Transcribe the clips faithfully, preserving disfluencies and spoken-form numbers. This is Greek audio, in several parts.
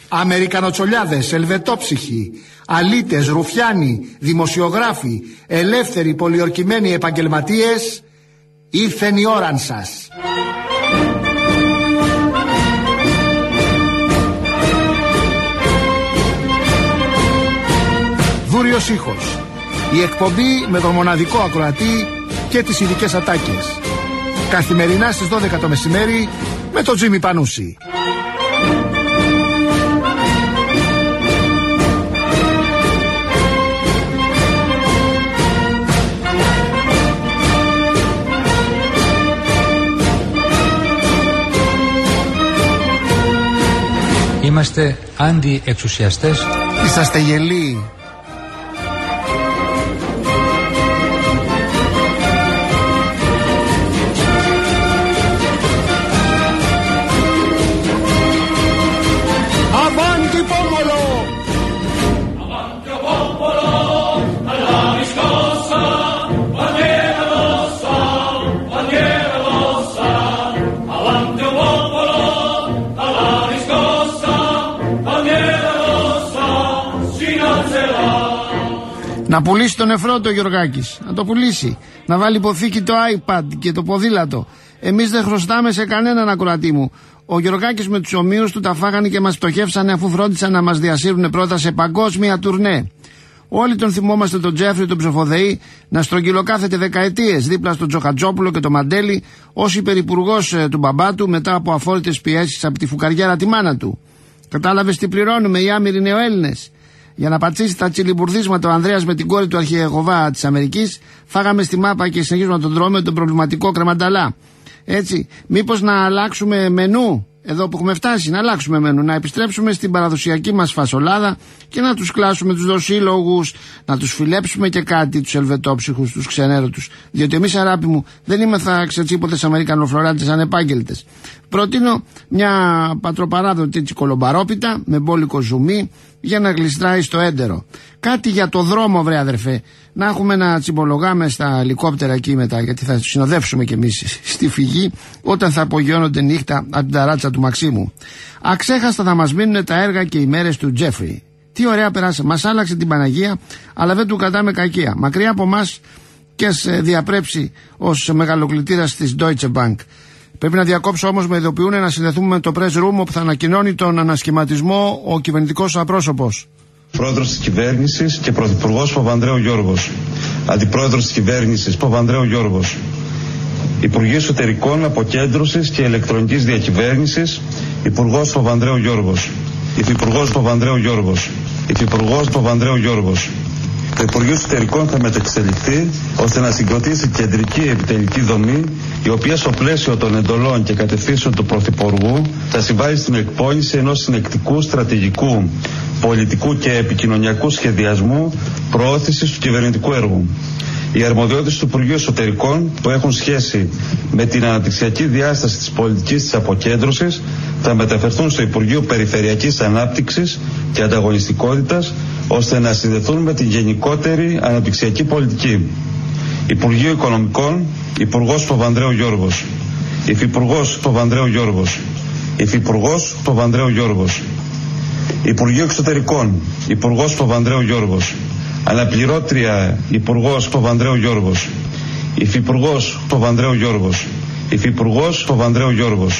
Αμερικανοτσολιάδες, ελβετόψυχοι, αλήτες, ρουφιάνοι, δημοσιογράφοι, ελεύθεροι πολιορκημένοι επαγγελματίες, ήρθεν η ώραν σας. Δούριος ήχος. Η εκπομπή με τον μοναδικό ακροατή και τις ειδικές ατάκες. Καθημερινά στις δώδεκα το μεσημέρι με τον Τζίμι Πανούση. Είμαστε αντιεξουσιαστές. Είσαστε γελοί. Avanti popolo! Avanti popolo, alla riscossa, bandiera rossa, bandiera rossa. Avanti popolo, alla riscossa, bandiera rossa, si alzerà. Να πουλήσει τον Εφρότο ο Γιωργάκης. Να το πουλήσει. Να βάλει υποθήκη το iPad και το ποδήλατο. Εμείς δεν χρωστάμε σε κανέναν, ακροατή μου. Ο Γιωργάκης με τους ομοίους του τα φάγανε και μας πτωχεύσανε αφού φρόντισαν να μας διασύρουν πρώτα σε παγκόσμια τουρνέ. Όλοι τον θυμόμαστε τον Τζέφρι, τον ψοφοδεή, να στρογγυλοκάθεται δεκαετίες δίπλα στον Τζοχατζόπουλο και τον Μαντέλη ως υπερυπουργός ε, του μπαμπά του μετά από αφόρητες πιέσεις από τη φουκαριέρα τη μάνα του. Κατάλαβες τι πληρώνουμε οι άμυροι νεοέλληνες? Για να πατσίσει τα τσιλιμπουρδίσματα ο Ανδρέας με την κόρη του Αρχιεγωβά της Αμερικής, φάγαμε στη μάπα και συνεχίζουμε να τον τρώμε τον προβληματικό κρεμανταλά. Έτσι, μήπως να αλλάξουμε μενού, εδώ που έχουμε φτάσει, να αλλάξουμε μενού, να επιστρέψουμε στην παραδοσιακή μας φασολάδα και να τους κλάσουμε τους δοσύλλογους, να τους φιλέψουμε και κάτι, τους ελβετόψυχους, τους ξενέρωτους. Διότι εμείς, αγάπη μου, δεν είμεθα ξετσίποτες αμερικανοφλωράτες ανεπάγγελτες. Προτείνω μια πατροπαράδοτη έτσι κολομπαρόπιτα με μπόλικο ζουμί για να γλιστράει στο έντερο. Κάτι για το δρόμο, βρε αδερφέ. Να έχουμε να τσιμπολογάμε στα ελικόπτερα εκεί μετά, γιατί θα τους συνοδεύσουμε κι εμείς στη φυγή όταν θα απογειώνονται νύχτα από την ταράτσα του Μαξίμου. Αξέχαστα θα μας μείνουν τα έργα και οι μέρες του Τζέφρι. Τι ωραία περάσε. Μας άλλαξε την Παναγία, αλλά δεν του κατάμε κακία. Μακριά από μας και ας διαπρέψει ως μεγαλοκλητήρας της Deutsche Bank. Πρέπει να διακόψω όμως, με ειδοποιούν να συνδεθούμε με το press room όπου θα ανακοινώνει τον ανασχηματισμό ο κυβερνητικός απρόσωπος. Πρόεδρος της κυβέρνησης και Πρωθυπουργός Παπανδρέου Γιώργος. Αντιπρόεδρος της κυβέρνησης Παπανδρέου Γιώργος. Υπουργοί Εσωτερικών, Αποκέντρωσης και Ηλεκτρονικής Διακυβέρνησης Υπουργός Παπανδρέου Γιώργος. Υφυπουργός Παπανδρέου Γιώργος. Υφυπουργός Παπανδρέου Γιώργος. Το Υπουργείο Εσωτερικών θα μεταξελιχθεί ώστε να συγκροτήσει κεντρική επιτελική δομή, η οποία στο πλαίσιο των εντολών και κατευθύνσεων του Πρωθυπουργού θα συμβάλλει στην εκπόνηση ενός συνεκτικού, στρατηγικού, πολιτικού και επικοινωνιακού σχεδιασμού προώθησης του κυβερνητικού έργου. Οι αρμοδιότητες του Υπουργείου Εσωτερικών, που έχουν σχέση με την αναπτυξιακή διάσταση της πολιτικής της αποκέντρωσης, θα μεταφερθούν στο Υπουργείο Περιφερειακής Ανάπτυξης και Ανταγωνιστικότητας, ώστε να συνδεθούν με την γενικότερη αναπτυξιακή πολιτική. Υπουργείο Οικονομικών, Υπουργός Παπανδρέου Γιώργος. Υφυπουργός Παπανδρέου Γιώργος. Υφυπουργός Παπανδρέου Γιώργος. Υπουργείο Εξωτερικών, Υπουργός Παπανδρέου Γιώργος. Αναπληρώτρια Υπουργός Παπανδρέου Γιώργος. Υφυπουργός Παπανδρέου Γιώργος. Υφυπουργός Παπανδρέου Γιώργος.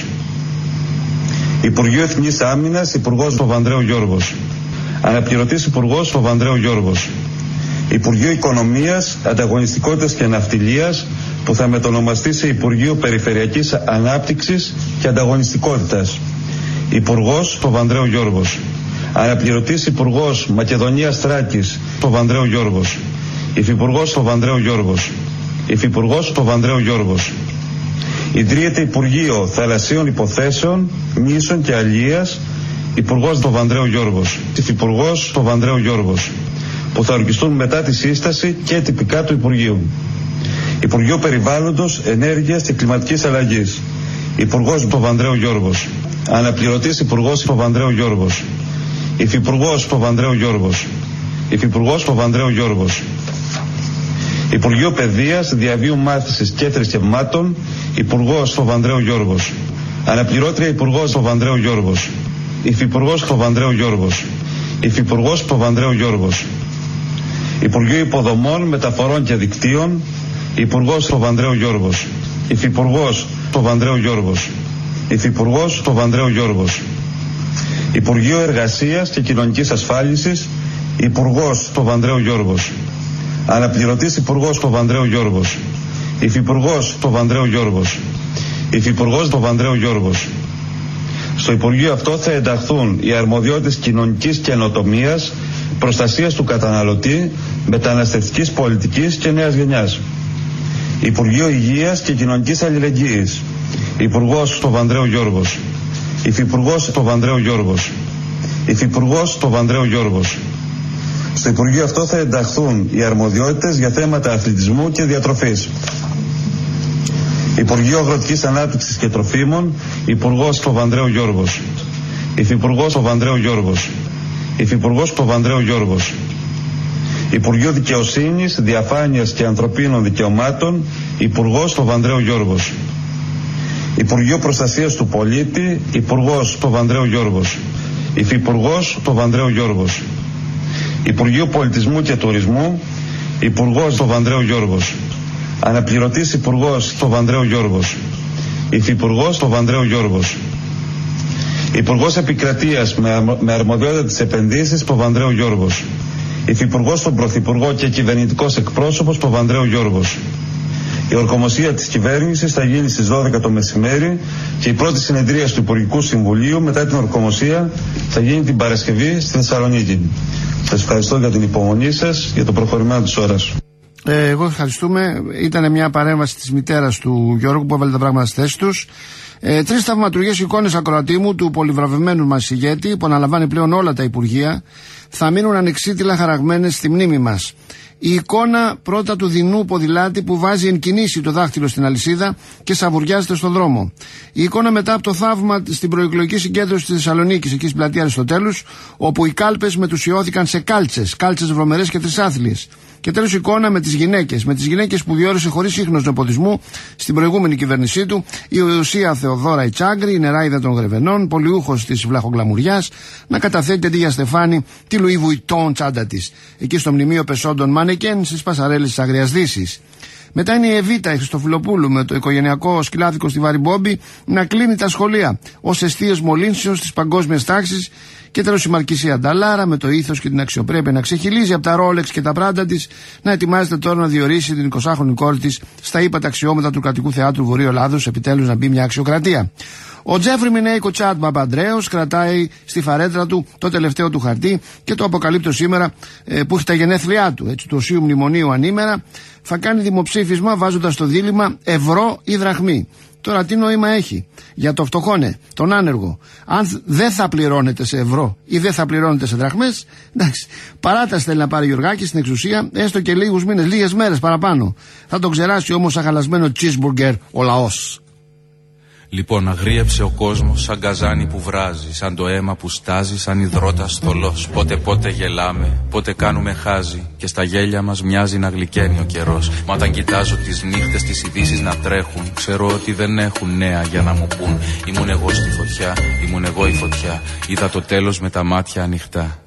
Υπουργείο Εθνικής Άμυνας, Υπουργός Παπανδρέου Γιώργος. Αναπληρωτής Υπουργός Παπανδρέου Γιώργος. Υπουργείο Οικονομίας, Ανταγωνιστικότητας και Ναυτιλίας, που θα μετονομαστεί σε Υπουργείο Περιφερειακής Ανάπτυξης και Ανταγωνιστικότητας. Υπουργός Παπανδρέου Γιώργος. Αναπληρωτής Υπουργός Μακεδονίας Θράκης Παπανδρέου Γιώργος. Υφυπουργός Παπανδρέου Γιώργος. Υφυπουργός Παπανδρέου Γιώργος. Ιδρύεται Υπουργείο Θαλασσίων Υποθέσεων, Νήσων και Αλίας, Υπουργός Παπανδρέου Γιώργος. Υφυπουργός Παπανδρέου Γιώργος, που θα ορκιστούν μετά τη σύσταση και τυπικά του Υπουργείου. Υπουργείο Περιβάλλοντος, Ενέργειας και Κλιματικής Αλλαγής. Υπουργός Παπανδρέου Γιώργος. Αναπληρωτής Υπουργός Παπανδρέου Γιώργος. Υφυπουργός Παπανδρέου Γιώργος. Υφυπουργός Παπανδρέου Γιώργος. Υπουργείο Παιδείας, Διαβίου Μάθησης και Θρησκευμάτων, Υπουργός Παπανδρέου Γιώργος. Αναπληρώτρια Υπουργός Παπανδρέου Γιώργος. Υφυπουργός Παπανδρέου Γιώργος. Υφυπουργός Παπανδρέου Γιώργος. Υπουργείο Υποδομών, Μεταφορών και Δικτύων, Υπουργός Παπανδρέου Γιώργος. Υφυπουργός Παπανδρέου Γιώργος. Υφυπουργός Παπανδρέου Γιώργος. Υπουργείο Εργασίας και Κοινωνικής Ασφάλισης, Υπουργός Παπανδρέου Γιώργος. Αναπληρωτής Υπουργός Παπανδρέου Γιώργος. Υφυπουργός Παπανδρέου Γιώργος. Υφυπουργός Παπανδρέου Γιώργος. Στο Υπουργείο αυτό θα ενταχθούν οι αρμοδιότητες κοινωνικής καινοτομίας, προστασίας του καταναλωτή, μεταναστευτικής πολιτικής και νέας γενιάς. Υπουργείο Υγείας και Κοινωνικής Αλληλεγγύης, Υπουργός Παπανδρέου Γιώργος. Υφυπουργός Παπανδρέου Γιώργος. Υφυπουργός Παπανδρέου Γιώργος. Στο Υπουργείο αυτό θα ενταχθούν οι αρμοδιότητες για θέματα αθλητισμού και διατροφής. Υπουργείο Αγροτικής Ανάπτυξης και Τροφίμων, Υπουργός Παπανδρέου Γιώργος. Υφυπουργός Παπανδρέου Γιώργος. Υφυπουργός Παπανδρέου Γιώργος. Υπουργείο Δικαιοσύνης, Διαφάνειας και Ανθρωπίνων Δικαιωμάτων, Υπουργός Παπανδρέου Γιώργος. Υπουργείο Προστασίας του Πολίτη, Υπουργός Παπανδρέου Γιώργος. Υφυπουργός Παπανδρέου Γιώργος. Υπουργείο Πολιτισμού και Τουρισμού, Υπουργός Παπανδρέου Γιώργος. Αναπληρωτής Υπουργός Παπανδρέου Γιώργος. Υφυπουργός Παπανδρέου Γιώργος. Υπουργός Επικρατείας με, με αρμοδιότητα της επενδύσεις Παπανδρέου Γιώργος. Υφυπουργός στον Πρωθυπουργό και κυβερνητικός εκπρόσωπος Παπανδρέου Γιώργος. Η ορκομοσία της κυβέρνησης θα γίνει στις δώδεκα το μεσημέρι και η πρώτη συνεδρία του Υπουργικού Συμβουλίου μετά την ορκομοσία θα γίνει την Παρασκευή στη Θεσσαλονίκη. Σας ευχαριστώ για την υπομονή σας, για το προχωρημένο της ώρας. Ε, εγώ ευχαριστούμε. Ήταν μια παρέμβαση της μητέρας του Γιώργου που έβαλε τα πράγματα στη θέση τους. Ε, τρεις θαυματουργές εικόνες ακροατή μου του πολυβραβευμένου μας ηγέτη που αναλαμβάνει πλέον όλα τα υπουργεία θα μείνουν ανεξίτηλα χαραγμένες στη μνήμη μας. Η εικόνα πρώτα του δεινού ποδηλάτη που βάζει εν κινήσει το δάχτυλο στην αλυσίδα και σαβουριάζεται στον δρόμο. Η εικόνα μετά από το θαύμα στην προεκλογική συγκέντρωση της Θεσσαλονίκης, εκεί στην πλατεία Αριστοτέλους, όπου οι κάλπες μετουσιώθηκαν σε κάλτσες, κάλτσες βρωμερές και τρισάθλιες. Και τέλος εικόνα με τις γυναίκες, με τις γυναίκες που διόρισε χωρίς ίχνος νεποτισμού στην προηγούμενη κυβέρνησή του, η Ουσία Θεοδόρα η Τσάγκρη, η νεράιδα των Γρεβενών, πολιούχος της βλαχογκλαμουριάς, να καταθέτει αντί για Στεφάνη τη Λουί Βουιτόν τσάντα της, εκεί στο μνημείο πεσόντων μάνεκεν στις πασαρέλες της Αγριας Δύσης. Μετά είναι η Εβίτα η Χριστοφιλοπούλου με το οικογενειακό σκυλάδικο στη Βαριμπόμπη να κλείνει τα σχολεία ως εστίες μολύνσεως της παγκόσμιας τάξης. Και τέλος η Μαρκησία Νταλάρα με το ήθος και την αξιοπρέπεια να ξεχυλίζει από τα Ρόλεξ και τα πράντα της, να ετοιμάζεται τώρα να διορίσει την εικοσάχρονη κόρη της στα ύπατα αξιώματα του κρατικού θεάτρου Βορείου Ελλάδος, επιτέλους να μπει μια αξιοκρατία. Ο Τζέφρι Μινέικο Τσάτ Παπαντρέος κρατάει στη φαρέτρα του το τελευταίο του χαρτί και το αποκαλύπτω σήμερα ε, που έχει τα γενέθλιά του, έτσι, του Οσίου Μνημονίου ανήμερα. Θα κάνει δημοψήφισμα βάζοντας το δίλημμα ευρώ ή δραχμή. Τώρα τι νόημα έχει για το φτωχόνε, τον άνεργο, αν δεν θα πληρώνεται σε ευρώ ή δεν θα πληρώνεται σε δραχμές? Εντάξει, παράταση θέλει να πάρει ο Γιωργάκης στην εξουσία, έστω και λίγους μήνες, λίγες μέρες παραπάνω. Θα τον ξεράσει όμως σαν χαλασμένο cheeseburger ο λαός. Λοιπόν, αγρίεψε ο κόσμος σαν καζάνι που βράζει, σαν το αίμα που στάζει, σαν υδρότας θολός. Πότε πότε γελάμε, πότε κάνουμε χάζι και στα γέλια μας μοιάζει να γλυκαίνει ο καιρός. Μα όταν κοιτάζω τις νύχτες, τις ειδήσεις να τρέχουν, ξέρω ότι δεν έχουν νέα για να μου πούν. Ήμουν εγώ στη φωτιά, ήμουν εγώ η φωτιά, είδα το τέλος με τα μάτια ανοιχτά.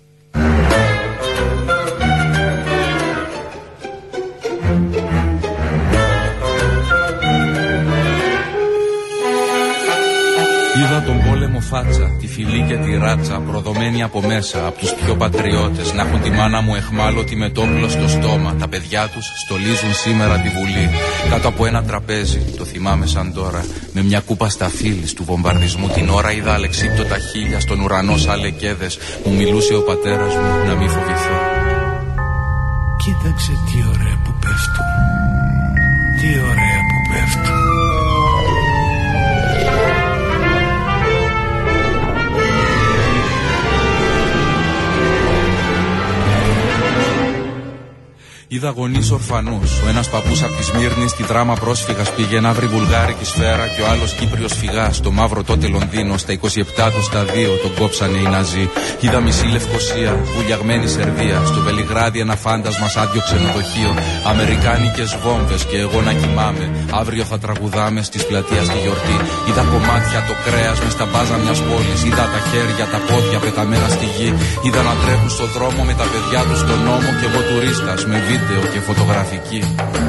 Είδα τον πόλεμο φάτσα, τη φυλή και τη ράτσα, προδομένη από μέσα, από τους πιο πατριώτες, να έχουν τη μάνα μου εχμάλωτη με το όπλο στο στόμα. Τα παιδιά τους στολίζουν σήμερα τη Βουλή, κάτω από ένα τραπέζι, το θυμάμαι σαν τώρα, με μια κούπα σταφύλης του βομβαρδισμού. Την ώρα είδα αλεξίπτωτα χείλια στον ουρανό σαν λεκέδες, μου μιλούσε ο πατέρας μου να μην φοβηθώ. Κοίταξε τι ωραία που πέφτουν, τι ωραία που πέφτουν. είδα γονείς ορφανούς. Ο ένας παππούς από τη Σμύρνη στη δράμα πρόσφυγας πήγε να βρει βουλγάρικη σφαίρα και ο άλλος Κύπριος φυγάς. Στο μαύρο τότε Λονδίνο, στα είκοσι επτά του στα δύο τον κόψανε οι Ναζί. Είδα μισή Λευκοσία, βουλιαγμένη Σερβία. Στο Βελιγράδι ένα φάντασμα σαν άδειο ξενοδοχείο. Αμερικάνικες βόμβες και εγώ να κοιμάμαι. Αύριο θα τραγουδάμε στις πλατείας τη γιορτή. Είδα κομμάτια το κρέας μες στα μπάζα μιας πόλης. Είδα τα χέρια, τα πόδια πεταμένα στη γη. Είδα να τρέχουν στο δρόμο με τα παιδιά τους στον νόμο και εγώ τουρίστας με βίντεο και φωτογραφική.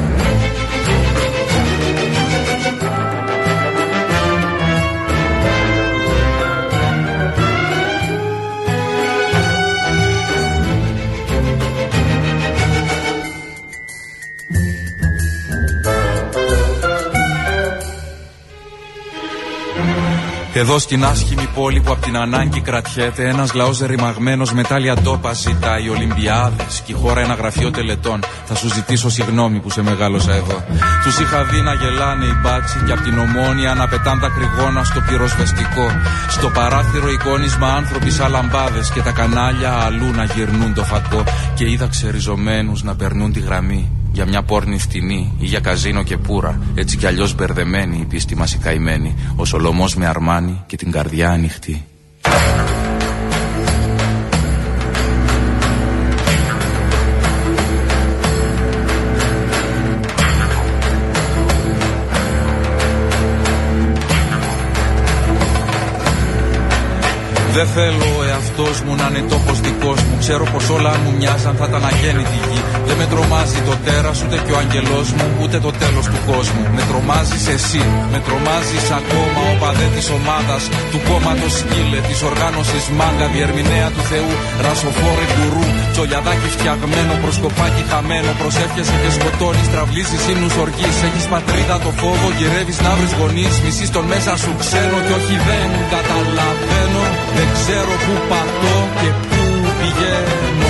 Εδώ στην άσχημη πόλη που απ' την ανάγκη κρατιέται, ένας λαός ρημαγμένος με τάλια ντόπα ζητάει Ολυμπιάδες και η χώρα ένα γραφείο τελετών. Θα σου ζητήσω συγγνώμη που σε μεγάλωσα εδώ. Τους είχα δει να γελάνε οι μπάτσι και απ' την Ομόνια να πετάν τα κρυγόνα στο πυροσβεστικό. Στο παράθυρο εικόνισμα άνθρωποι σαν λαμπάδες και τα κανάλια αλλού να γυρνούν το φακό. Και είδα ξεριζωμένους να περνούν τη γραμμή. Για μια πόρνη φτηνή ή για καζίνο και πουρα. Έτσι κι αλλιώς μπερδεμένη η πίστη μας η καημένη. Ο Σολομός με αρμάνι και την καρδιά ανοιχτή. Δεν θέλω ο εαυτός μου να είναι τόπος δικός μου. Ξέρω πως όλα αν μου μοιάζαν θα ήταν αγέννητη γη. Δεν με τρομάζει το τέρας ούτε και ο αγγελός μου, ούτε το τέλος του κόσμου. Με τρομάζεις εσύ, με τρομάζεις ακόμα ο παδέ της ομάδας, του κόμματος σκύλε, της οργάνωσης μάγκα, διερμηνέα του Θεού, ρασοφόρη γκουρού, τσολιαδάκι φτιαγμένο, προσκοπάκι χαμένο. Προσεύχεσαι και σκοτώνεις, τραυλίζεις ύμνους οργής. Έχεις πατρίδα το φόβο, γυρεύεις να βρεις γονείς. Μισείς τον μέσα σου ξένο και όχι δεν καταλαβαίνω. Δεν ξέρω πού πατώ και πού πηγαίνω.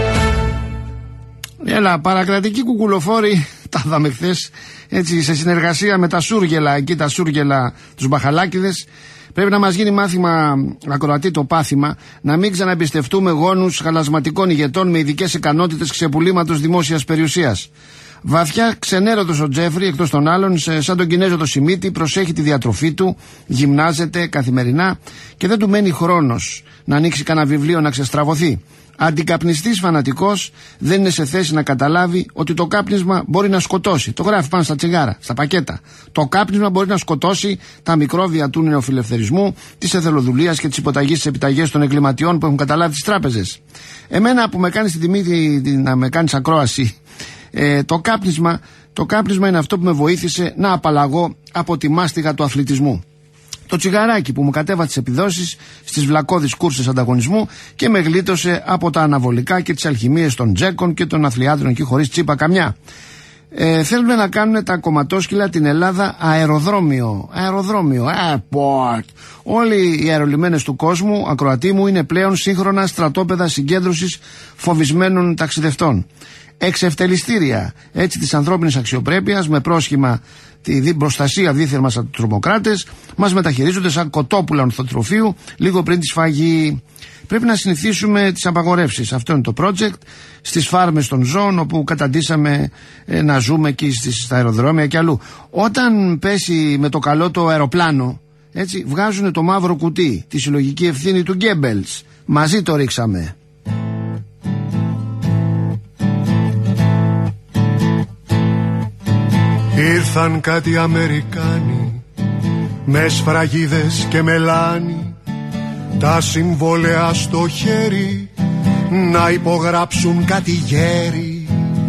Έλα, παρακρατικοί κουκουλοφόροι, τα είδαμε χθες, έτσι σε συνεργασία με τα Σούργελα, εκεί τα Σούργελα, τους μπαχαλάκιδες. Πρέπει να μας γίνει μάθημα, ακροατή το πάθημα, να μην ξαναεμπιστευτούμε γόνους χαλασματικών ηγετών με ειδικές ικανότητες ξεπουλήματος δημόσιας περιουσίας. Βαθιά ξενέρωτος ο Τζέφρι, εκτός των άλλων, σαν τον Κινέζο το Σιμίτη, προσέχει τη διατροφή του, γυμνάζεται καθημερινά και δεν του μένει χρόνος να ανοίξει κανένα βιβλίο να ξεστραβωθεί. Αντικαπνιστής φανατικός, δεν είναι σε θέση να καταλάβει ότι το κάπνισμα μπορεί να σκοτώσει. Το γράφει πάνω στα τσιγάρα, στα πακέτα. Το κάπνισμα μπορεί να σκοτώσει τα μικρόβια του νεοφιλελευθερισμού, της εθελοδουλείας και της υποταγής στις επιταγές των εγκληματιών που έχουν καταλάβει τις τράπεζες. Εμένα που με κάνεις τη τιμή να με κάνεις ακρόαση, ε, το κάπνισμα, το κάπνισμα είναι αυτό που με βοήθησε να απαλλαγώ από τη μάστιγα του αθλητισμού. Το τσιγαράκι που μου κατέβασε τις επιδόσεις στις βλακώδεις κούρσες ανταγωνισμού και με γλίτωσε από τα αναβολικά και τις αλχημίες των τζέκων και των αθλιάδρων εκεί χωρίς τσίπα καμιά. Ε, θέλουν να κάνουν τα κομματόσκυλα την Ελλάδα αεροδρόμιο. Αεροδρόμιο, airport. Όλοι οι αερολιμένες του κόσμου, ακροατή μου, είναι πλέον σύγχρονα στρατόπεδα συγκέντρωσης φοβισμένων ταξιδευτών. Εξευτελιστήρια έτσι της ανθρώπινης αξιοπρέπειας, με πρόσχημα τη προστασία δίθεν μας από τους τρομοκράτες, μας μεταχειρίζονται σαν κοτόπουλα ορθοτροφείου λίγο πριν τη σφαγή. Πρέπει να συνηθίσουμε τις απαγορεύσεις. Αυτό είναι το project. Στις φάρμες των ζώων, όπου καταντήσαμε ε, να ζούμε εκεί στις, στα αεροδρόμια και αλλού. Όταν πέσει με το καλό το αεροπλάνο, έτσι, βγάζουν το μαύρο κουτί, τη συλλογική ευθύνη του Γκέμπελς. Μαζί το ρίξαμε. Ήρθαν κάτι Αμερικάνοι με σφραγίδες και μελάνι, τα συμβόλαια στο χέρι να υπογράψουν κάτι γέροι.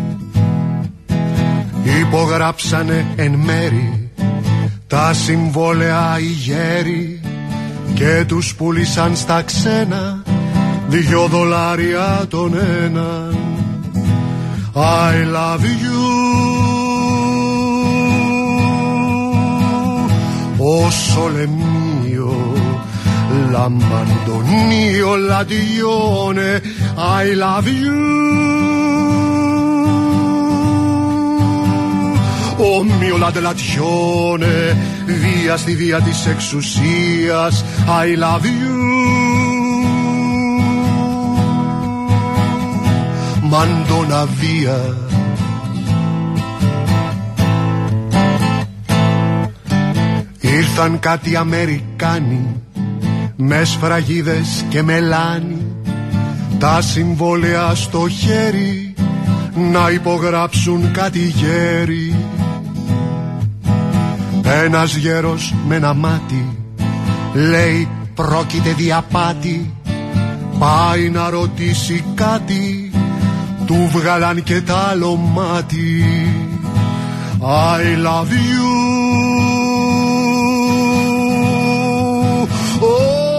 Υπογράψανε εν μέρη τα συμβόλαια οι γέροι και τους πουλήσαν στα ξένα δυο δολάρια τον έναν. I love you. O sole mio, la mandonio, la dione, I love you. O mio la delazione, via στη βία της εξουσίας, I love you. Mandona via Ήρθαν κάτι Αμερικάνοι με σφραγίδες και μελάνι, τα συμβόλαια στο χέρι να υπογράψουν κάτι γέρι. Ένας γέρος με ένα μάτι λέει πρόκειται διαπάτη, πάει να ρωτήσει κάτι, του βγάλαν και τ' άλλο μάτι. I love you. Oh,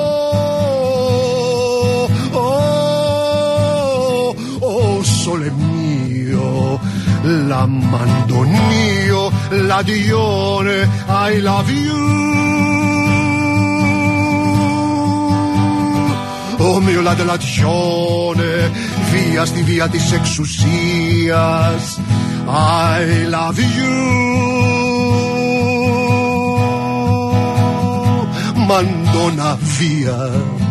oh, oh, sole mio, la mandonio, la dione, I love you. Oh mio la delazione, via στη βία της εξουσίας, I love you. Μαντώνα βία.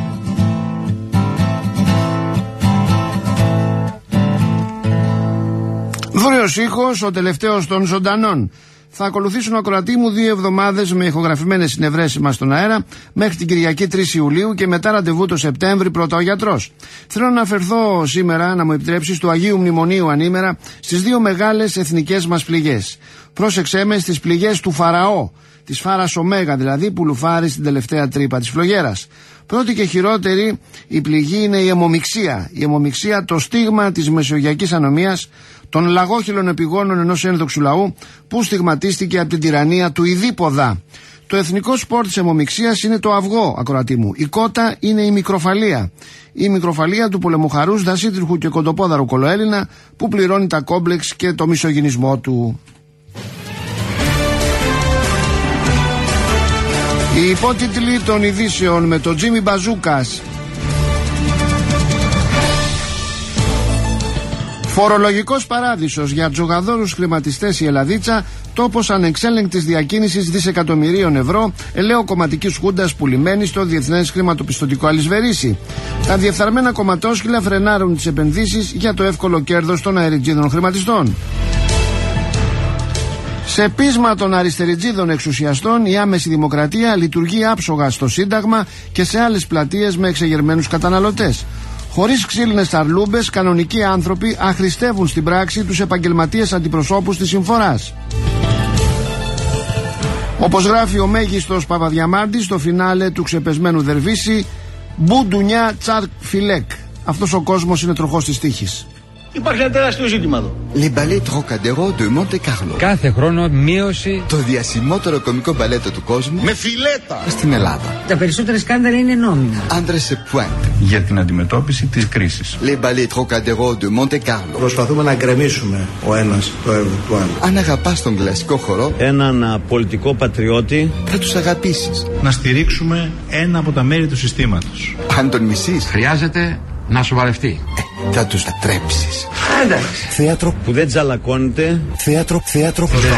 Δούριος ήχος, ο τελευταίος των ζωντανών. Θα ακολουθήσουν ακροατή μου δύο εβδομάδες με ηχογραφημένες συνευρέσεις μας στον αέρα μέχρι την Κυριακή τρεις Ιουλίου και μετά ραντεβού το Σεπτέμβρη πρώτα ο γιατρός. Θέλω να αναφερθώ σήμερα, να μου επιτρέψεις, του Αγίου Μνημονίου ανήμερα στις δύο μεγάλες εθνικές μας πληγές. Πρόσεξέ με στις πληγές του Φαραώ, της Φάρας Ωμέγα δηλαδή, που λουφάρει στην τελευταία τρύπα της φλογέρας. Πρώτη και χειρότερη η πληγή είναι η αιμομιξία. Η αιμομιξία, το στίγμα της μεσογειακής ανομίας, των λαγόχυλων επιγόνων ενός ένδοξου λαού που στιγματίστηκε από την τυραννία του Ιδίποδα. Το εθνικό σπορ της αιμομιξίας είναι το αυγό, ακροατή μου. Η κότα είναι η μικροφαλία. Η μικροφαλία του πολεμοχαρούς δασίτριχου και κοντοπόδαρου κολοέλληνα που πληρώνει τα κόμπλεξ και το μισογυνισμό του. Οι υπότιτλοι των ειδήσεων με τον Τζίμι Μπαζούκας. Φορολογικός παράδεισος για τζογαδόρους χρηματιστές η Ελλαδίτσα, τόπος ανεξέλεγκτης διακίνησης δισεκατομμυρίων ευρώ, ελαίο κομματικής χούντας πουλημένη στο διεθνές χρηματοπιστωτικό αλυσβερίσι. Τα διεφθαρμένα κομματόσχυλα φρενάρουν τις επενδύσεις για το εύκολο κέρδος των αεριτζίδων χρηματιστών. Σε πείσμα των αριστεριτζίδων εξουσιαστών, η άμεση δημοκρατία λειτουργεί άψογα στο Σύνταγμα και σε άλλες πλατείες με εξεγερμένους καταναλωτές. Χωρίς ξύλινες ταρλούμπες, κανονικοί άνθρωποι αχρηστεύουν στην πράξη τους επαγγελματίες αντιπροσώπους της συμφοράς. Όπως γράφει ο μέγιστος Παπαδιαμάντης στο φινάλε του ξεπεσμένου Δερβίση, «Μπουντουνιά τσάρκ φιλέκ». Αυτός ο κόσμος είναι τροχός της τύχης. Υπάρχει ένα τεράστιο ζήτημα εδώ. Les ballets Trocadéro de Monte Carlo. Κάθε χρόνο μείωση. Το διασημότερο κομικό μπαλέτο του κόσμου. Με φιλέτα. Στην Ελλάδα. Τα περισσότερα σκάνδαλα είναι νόμιμα. Άντρες σε pointe. Για την αντιμετώπιση της κρίσης. Les ballets Trocadéro de Monte Carlo. Προσπαθούμε να γκρεμίσουμε ο ένας το έργο του άλλου. Αν αγαπάς τον κλασικό χορό, έναν πολιτικό πατριώτη, θα τους αγαπήσεις. Να στηρίξουμε ένα από τα μέρη του συστήματος. Αν τον μισείς, Χρειάζεται να σοβαρευτεί. Ε, θα τους τρέψεις. Θέατρο που δεν τζαλακώνεται. Θέατρο, θέατρο που δεν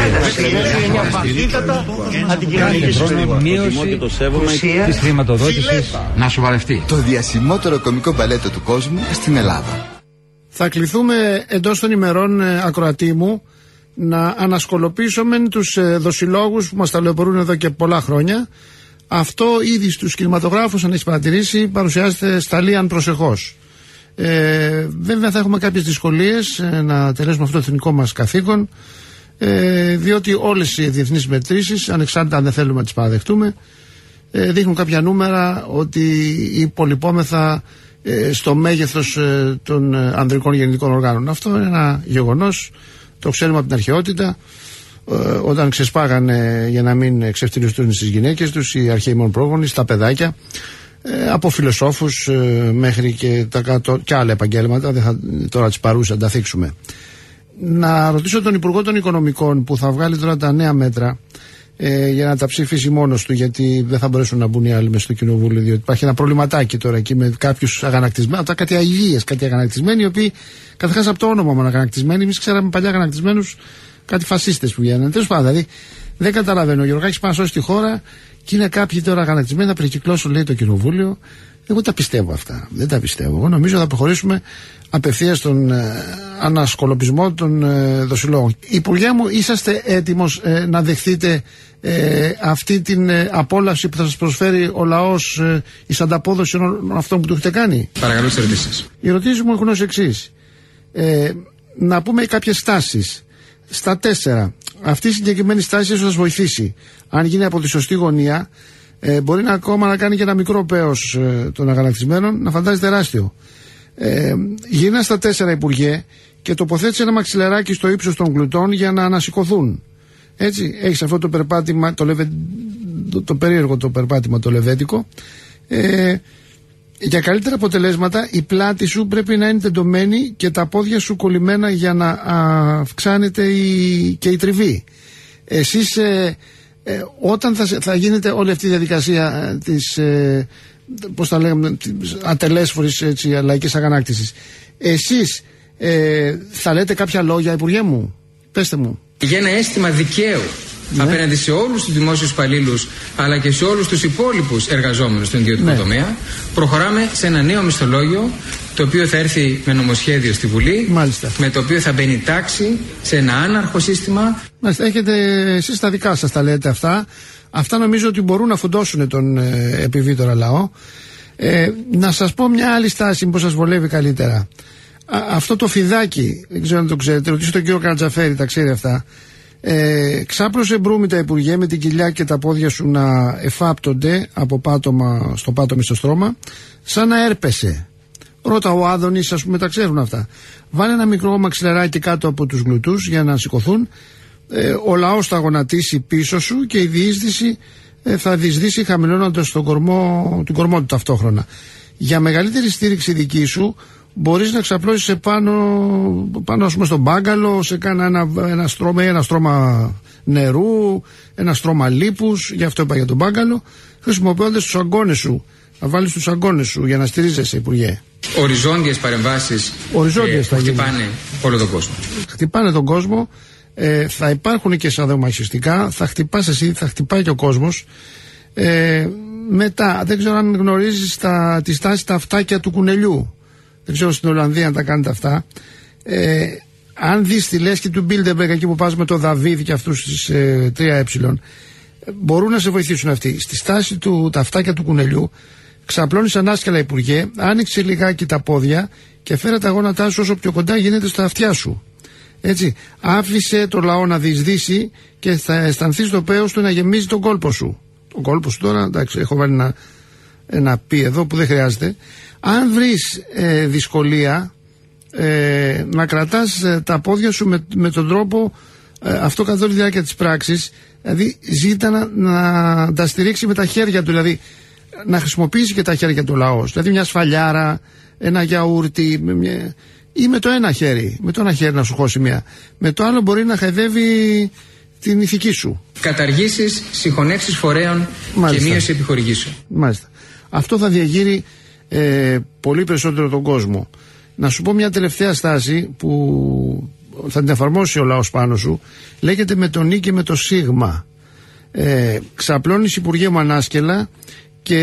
Κάθε χρόνο μείωση της χρηματοδότησης να σοβαρευτεί. Το διασημότερο κομικό μπαλέτο του κόσμου στην Ελλάδα. Θα κληθούμε εντός των ημερών, ακροατή μου, να ανασκολοποιήσουμε τους δοσιλόγους που μας ταλαιπωρούν εδώ και πολλά χρόνια. Αυτό ήδη στους κινηματογράφους, αν έχεις παρατηρήσει, παρουσιάζεται σταλίαν προσεχώς. Ε, βέβαια θα έχουμε κάποιες δυσκολίες ε, να τελέσουμε αυτό το εθνικό μας καθήκον, ε, διότι όλες οι διεθνείς μετρήσεις, ανεξάρτητα αν δεν θέλουμε να τις παραδεχτούμε, ε, δείχνουν κάποια νούμερα ότι υπολοιπόμεθα ε, στο μέγεθος ε, των ε, ανδρικών γεννητικών οργάνων. Αυτό είναι ένα γεγονός, το ξέρουμε από την αρχαιότητα, ε, όταν ξεσπάγανε για να μην εξευτελιστούν στις γυναίκες τους οι αρχαίοι μόνο πρόγονοι, στα παιδάκια. Ε, από φιλοσόφους ε, μέχρι και, τα, το, και άλλα επαγγέλματα, δεν θα, τώρα τις παρούσα τα θίξουμε. Να ρωτήσω τον Υπουργό των Οικονομικών που θα βγάλει τώρα τα νέα μέτρα ε, για να τα ψηφίσει μόνος του, γιατί δεν θα μπορέσουν να μπουν οι άλλοι μες στο κοινοβούλιο, διότι υπάρχει ένα προβληματάκι τώρα εκεί με κάποιους αγανακτισμένους, αυτά κάτι αηδίες, κάτι αγανακτισμένοι, οι οποίοι καταρχάς από το όνομα μόνο αγανακτισμένοι, εμείς ξέραμε παλιά αγανακτισμένους κάτι φασίστες που βγαίνουν. Τέλος πάντων, δηλαδή δεν καταλαβαίνω. Ο Γιωργάκης πάει να σώσει τη χώρα και είναι κάποιοι τώρα αγανακτισμένοι να περικυκλώσουν, λέει, το κοινοβούλιο. Εγώ τα πιστεύω αυτά. Δεν τα πιστεύω. Εγώ νομίζω θα προχωρήσουμε απευθείας στον ε, ανασκολοπισμό των ε, δοσιλόγων. Υπουργέ μου, είσαστε έτοιμος ε, να δεχτείτε ε, αυτή την ε, απόλαυση που θα σας προσφέρει ο λαός ε, εις ανταπόδοση όλων αυτών που του έχετε κάνει? Παρακαλώ τις ερωτήσεις. Οι ερωτήσεις μου έχουν ως εξής. Ε, να πούμε κάποιες στάσεις. Στα τέσσερα. Αυτή η συγκεκριμένη στάση θα σας βοηθήσει. Αν γίνει από τη σωστή γωνία, ε, μπορεί να ακόμα να κάνει και ένα μικρό πέος ε, των αγανακτισμένων, να φαντάζει τεράστιο. Ε, γίνα στα τέσσερα, Υπουργέ, και τοποθέτησε ένα μαξιλεράκι στο ύψος των γλουτών για να ανασηκωθούν. Έτσι, έχεις αυτό το περπάτημα, το, λεβε... το, το περίεργο το περπάτημα το λεβέντικο. Ε, για καλύτερα αποτελέσματα η πλάτη σου πρέπει να είναι τεντωμένη και τα πόδια σου κολλημένα για να αυξάνεται η... και η τριβή. Εσείς ε, ε, όταν θα, θα γίνεται όλη αυτή η διαδικασία ε, της ε, πώς τα λέγαμε, ατελέσφορης έτσι, λαϊκής αγανάκτησης, εσείς ε, θα λέτε κάποια λόγια, Υπουργέ μου? Πέστε μου. Για ένα αίσθημα δικαίου, ναι, απέναντι σε όλους τους δημόσιους υπαλλήλους αλλά και σε όλους τους υπόλοιπους εργαζόμενους στον ιδιωτικό, ναι, τομέα, προχωράμε σε ένα νέο μισθολόγιο, το οποίο θα έρθει με νομοσχέδιο στη Βουλή. Μάλιστα. Με το οποίο θα μπαίνει τάξη σε ένα άναρχο σύστημα. Μάλιστα. Έχετε εσείς τα δικά σας τα λέτε αυτά. Αυτά νομίζω ότι μπορούν να φουντώσουν τον ε, επιβίτορα λαό. Ε, να σας πω μια άλλη στάση που σας βολεύει καλύτερα. Α, αυτό το φιδάκι, δεν ξέρω αν το ξέρετε, ρωτήστε τον κύριο Καρατζαφέρη, τα ξέρει αυτά. Ε, ξάπλωσε μπρούμητα, Υπουργέ, με την κοιλιά και τα πόδια σου να εφάπτονται από πάτωμα στο πάτωμα στο στρώμα, σαν να έρπεσε. Ρώτα ο Άδωνης, ας πούμε, τα ξέρουν αυτά. Βάλε ένα μικρό μαξιλεράκι κάτω από τους γλουτούς για να σηκωθούν. Ε, ο λαός θα γονατίσει πίσω σου και η διείσδυση ε, θα διεισδύσει χαμηλώνοντας τον κορμό, τον κορμό του ταυτόχρονα. Για μεγαλύτερη στήριξη δική σου μπορείς να ξαπλώσεις επάνω, πάνω ας πούμε στον μπάγκαλο, σε κάνα ένα, ένα, στρώμα, ένα στρώμα νερού, ένα στρώμα λίπους, γι' αυτό είπα για τον μπάγκαλο, χρησιμοποιώντας τους αγκώνες σου. Να βάλεις τους αγκώνες σου για να στηρίζεσαι, Υπουργέ. Οριζόντιες παρεμβάσεις ε, που χτυπάνε όλο τον κόσμο. Χτυπάνε τον κόσμο. Ε, θα υπάρχουν και σαδομαχιστικά, θα χτυπάς εσύ, θα χτυπάει και ο κόσμος. Ε, μετά, δεν ξέρω αν γνωρίζεις τα, τη στάση τα αυτάκια του κουνελιού. Δεν ξέρω στην Ολλανδία αν τα κάνετε αυτά. Ε, αν δεις τη λέσχη του Μπίλντεμπεργκ, εκεί που πας με το Δαβίδ και αυτούς τις ε, τρία ε, μπορούν να σε βοηθήσουν αυτοί. Στη στάση του, τα αυτάκια του κουνελιού, ξαπλώνεις ανάσκελα, Υπουργέ, άνοιξε λιγάκι τα πόδια και φέρε τα γόνατά σου όσο πιο κοντά γίνεται στα αυτιά σου. Έτσι, άφησε το λαό να διεισδύσει και θα αισθανθείς το πέος του να γεμίζει τον κόλπο σου. Τον κόλπο σου τώρα, εντάξει, έχω βάλει ένα, ένα πι εδώ που δεν χρειάζεται. Αν βρεις ε, δυσκολία ε, να κρατάς ε, τα πόδια σου με, με τον τρόπο ε, αυτό καθ' όλη τη διάρκεια της πράξης, δηλαδή ζήτα να, να τα στηρίξει με τα χέρια του, δηλαδή να χρησιμοποιήσει και τα χέρια του λαός, δηλαδή μια σφαλιάρα, ένα γιαούρτι, με μια... ή με το ένα χέρι, με το ένα χέρι να σου χώσει μία. Με το άλλο μπορεί να χαϊδεύει την ηθική σου. Καταργήσεις, συγχωνεύσεις φορέων, μάλιστα, και μείωση επιχορηγήσεων. Μάλιστα. Αυτό θα διαγείρει ε, πολύ περισσότερο τον κόσμο. Να σου πω μια τελευταία στάση που θα την εφαρμόσει ο λαός πάνω σου. Λέγεται με το νι και με το σίγμα. Ε, ξαπλώνεις, Υπουργέ μου, ανάσκελα και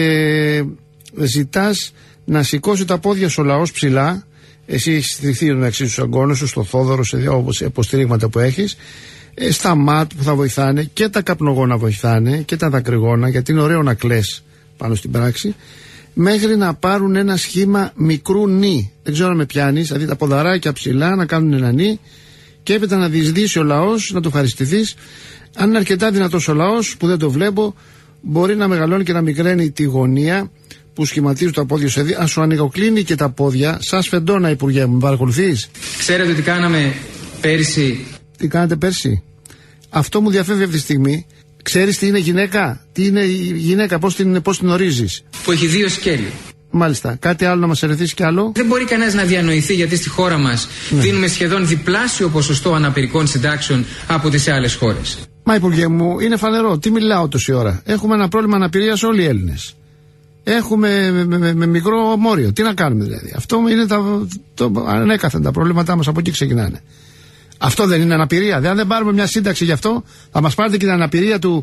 ζητάς να σηκώσει τα πόδια σου ο λαός ψηλά. Εσύ έχεις στηριχθεί μεταξύ τους αγκώνες σου, στο Θόδωρο, σε δύο υποστηρίγματα που έχεις, ε, στα ματ που θα βοηθάνε και τα καπνογόνα βοηθάνε και τα δακρυγόνα, γιατί είναι ωραίο να κλαις πάνω στην πράξη, μέχρι να πάρουν ένα σχήμα μικρού νι. Δεν ξέρω αν με πιάνεις, δηλαδή τα ποδαράκια ψηλά να κάνουν ένα νι και έπειτα να διεισδύσει ο λαός, να το ευχαριστηθείς. Αν είναι αρκετά δυνατός ο λαός, που δεν το βλέπω, μπορεί να μεγαλώνει και να μικραίνει τη γωνία που σχηματίζουν τα πόδια σου. Αν σου ανοιγοκλίνει και τα πόδια, σας φεντώνα, Υπουργέ μου, παρακολουθείς? Ξέρετε τι κάναμε πέρσι? Τι κάνατε πέρσι? Αυτό μου διαφεύγει αυτή τη στιγμή. Ξέρεις τι είναι γυναίκα? Τι είναι η γυναίκα, πώς την, πώς την ορίζεις? Που έχει δύο σκέλη. Μάλιστα. Κάτι άλλο να μας ερεθείς κι άλλο? Δεν μπορεί κανένας να διανοηθεί γιατί στη χώρα μας, ναι, δίνουμε σχεδόν διπλάσιο ποσοστό αναπηρικών συντάξεων από τις άλλες χώρες. Μα, Υπουργέ μου, είναι φανερό. Τι μιλάω τόση ώρα? Έχουμε ένα πρόβλημα αναπηρίας όλοι οι Έλληνες. Έχουμε με, με, με μικρό μόριο. Τι να κάνουμε δηλαδή? Αυτό είναι τα, το, ανέκαθεν τα προβλήματά μας, από εκεί ξεκινάνε. Αυτό δεν είναι αναπηρία? Δηλαδή, αν δεν πάρουμε μια σύνταξη γι' αυτό, θα μας πάρετε και την αναπηρία του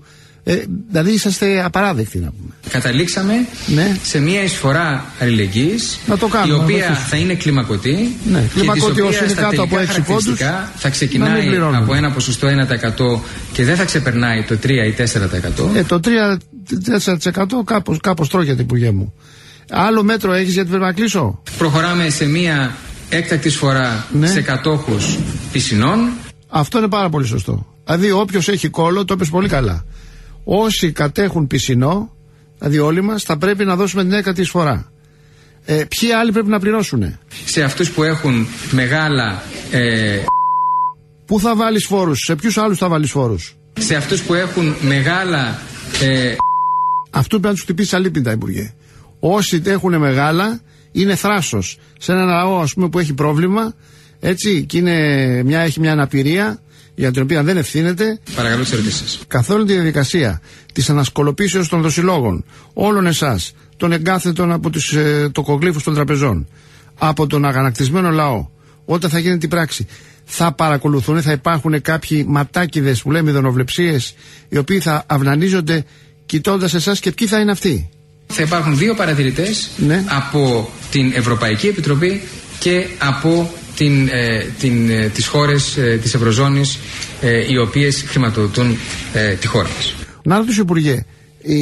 Ε, δηλαδή είσαστε απαράδεκτοι, να πούμε. Καταλήξαμε ναι. σε μια εισφορά αλληλεγγύης, η οποία θα είναι κλιμακωτή, ναι. και της οποίας στα τελικά χαρακτηριστικά θα ξεκινάει από ένα ποσοστό ένα τοις εκατό και δεν θα ξεπερνάει το τρία ή τέσσερα τοις εκατό. Ε, το τρία με τέσσερα τοις εκατό κάπως, κάπως τρώγεται, Υπουργέ μου. Άλλο μέτρο έχεις, γιατί πρέπει να κλείσω? Προχωράμε σε μια έκτακτη εισφορά ναι. σε κατόχους πισινών. Αυτό είναι πάρα πολύ σωστό. Δηλαδή όποιος έχει κόλλο, το είπες πολύ καλά. Όσοι κατέχουν πισινό, δηλαδή όλοι μας, θα πρέπει να δώσουμε την έκτακτη εισφορά. Ε, ποιοι άλλοι πρέπει να πληρώσουν? Σε αυτούς που έχουν μεγάλα... Ε... Πού θα βάλεις φόρους, σε ποιους άλλους θα βάλεις φόρους? Σε αυτούς που έχουν μεγάλα... Ε... Αυτό πρέπει να τους χτυπήσει αλίπιντα, Υπουργέ. Όσοι έχουν μεγάλα, είναι θράσος. Σε ένα λαό, ας πούμε, που έχει πρόβλημα, έτσι, και είναι μια, έχει μια αναπηρία για την οποία δεν ευθύνεται. Παρακαλώ τις ερωτήσεις. Καθ' όλη τη διαδικασία της ανασκολοποίησεως των δοσιλόγων, όλων εσάς, των εγκάθετων από τους ε, τοκογλύφους των τραπεζών, από τον αγανακτισμένο λαό, όταν θα γίνει την πράξη, θα παρακολουθούν, θα υπάρχουν κάποιοι ματάκιδες που λέμε ειδωνοβλεψίες, οι οποίοι θα αυνανίζονται κοιτώντας εσάς, και ποιοι θα είναι αυτοί? Θα υπάρχουν δύο παρατηρητές ναι. από την Ευρωπαϊκή Επιτροπή και από την, ε, την, ε, τις χώρες ε, της Ευρωζώνης, ε, οι οποίες χρηματοδοτούν ε, τη χώρα μας. Να ρωτήσω, Υπουργέ, η...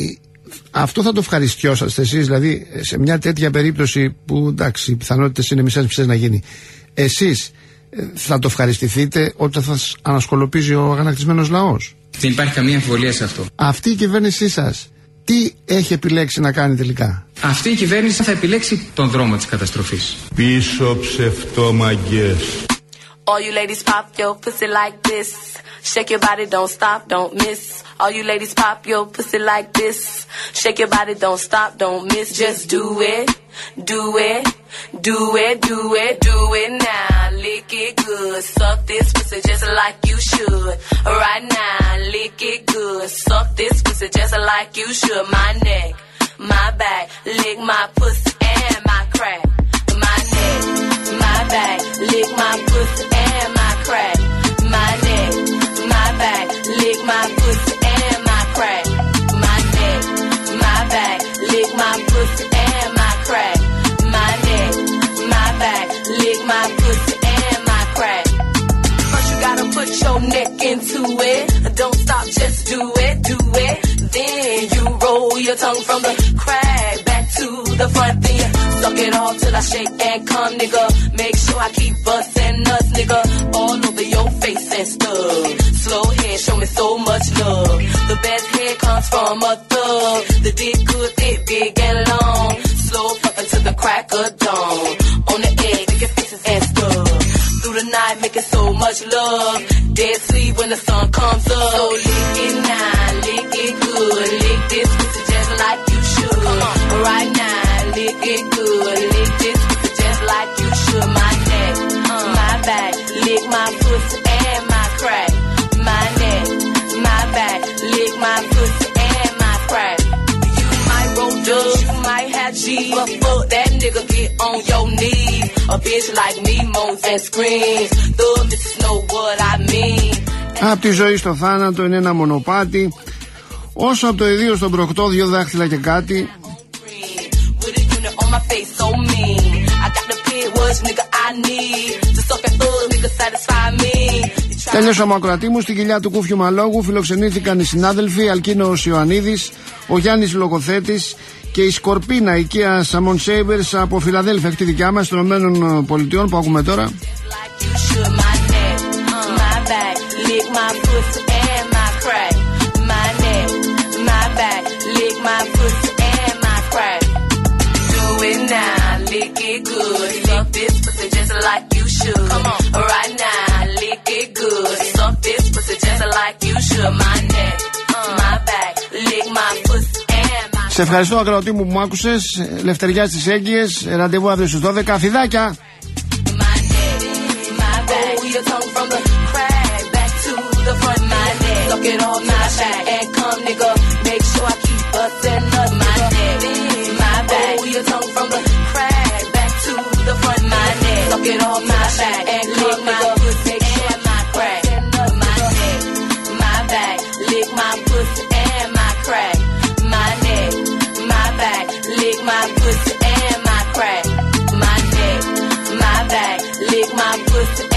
αυτό θα το ευχαριστιόσαστε εσείς, δηλαδή σε μια τέτοια περίπτωση που εντάξει οι πιθανότητες είναι μισές μισές να γίνει, εσείς ε, θα το ευχαριστηθείτε όταν θα ανασκολοπίζει ο αγανακτισμένος λαός? Δεν υπάρχει καμία αμφιβολία σε αυτό. Αυτή η κυβέρνησή σας τι έχει επιλέξει να κάνει τελικά? Αυτή η κυβέρνηση θα επιλέξει τον δρόμο της καταστροφής. Πίσω ψευτόμαγκες. All you ladies pop your pussy like this. Shake your body, don't stop, don't miss. All you ladies pop your pussy like this. Shake your body, don't stop, don't miss. Just do it, do it, do it, do it, do it now. Lick it good, suck this pussy just like you should. Right now, lick it good, suck this pussy just like you should. My neck, my back, lick my pussy and my crack. My neck, my back, lick my pussy and my crack. My neck, my back, lick my pussy and my crack. My neck, my back, lick my pussy and my crack. My neck, my back, lick my pussy and my crack. First you gotta put your neck into it. Don't stop, just do it, do it. Then you roll your tongue from the crack back to the front. Then you suck it off till I shake and come, nigga. Make sure I keep bustin' nuts, nigga, all over your face and stuff. Slow head, show me so much love. The best head comes from a thug. The dick good, thick, big and long. Slow fuck until the crack of dawn. On the edge, make your faces and stuff. Through the night, making so much love. Dead sleep when the sun comes up. So lick it now, lick it good. Lick this pussy just like you should. Right now, lick it good. Lick this pussy just like you should. My neck, uh, my back, lick my pussy and my crack. My neck, my back, lick my pussy and my crack. You might roll dubs, you might have G, but fuck that nigga, get on your knees. A bitch like me moans and screams. The bitches know what I mean. Απ' τη ζωή στο θάνατο είναι ένα μονοπάτι. Όσο από το ιδίο στον προκτό, δύο δάχτυλα και κάτι. Τέλειωσε ο Μακροατή μου. Στην κοιλιά του Κούφιου Μαλόγου φιλοξενήθηκαν οι συνάδελφοι Αλκίνος Ιωαννίδης, ο Γιάννης Λογοθέτης και η Σκορπίνα οικία Σαμον Σέιμπερς από Φιλαδέλφια, αυτή δικιά μας των Ηνωμένων Πολιτειών, που ακούμε τώρα. Σε ευχαριστώ, ακροατή μου, που μου άκουσες. Λευτεριά στις Έγκυες. Ραντεβού αύριο στις δώδεκα. Φιδάκια! Get on my back and lick my pussy and my crack. My neck, my back, lick my pussy. lick my pussy.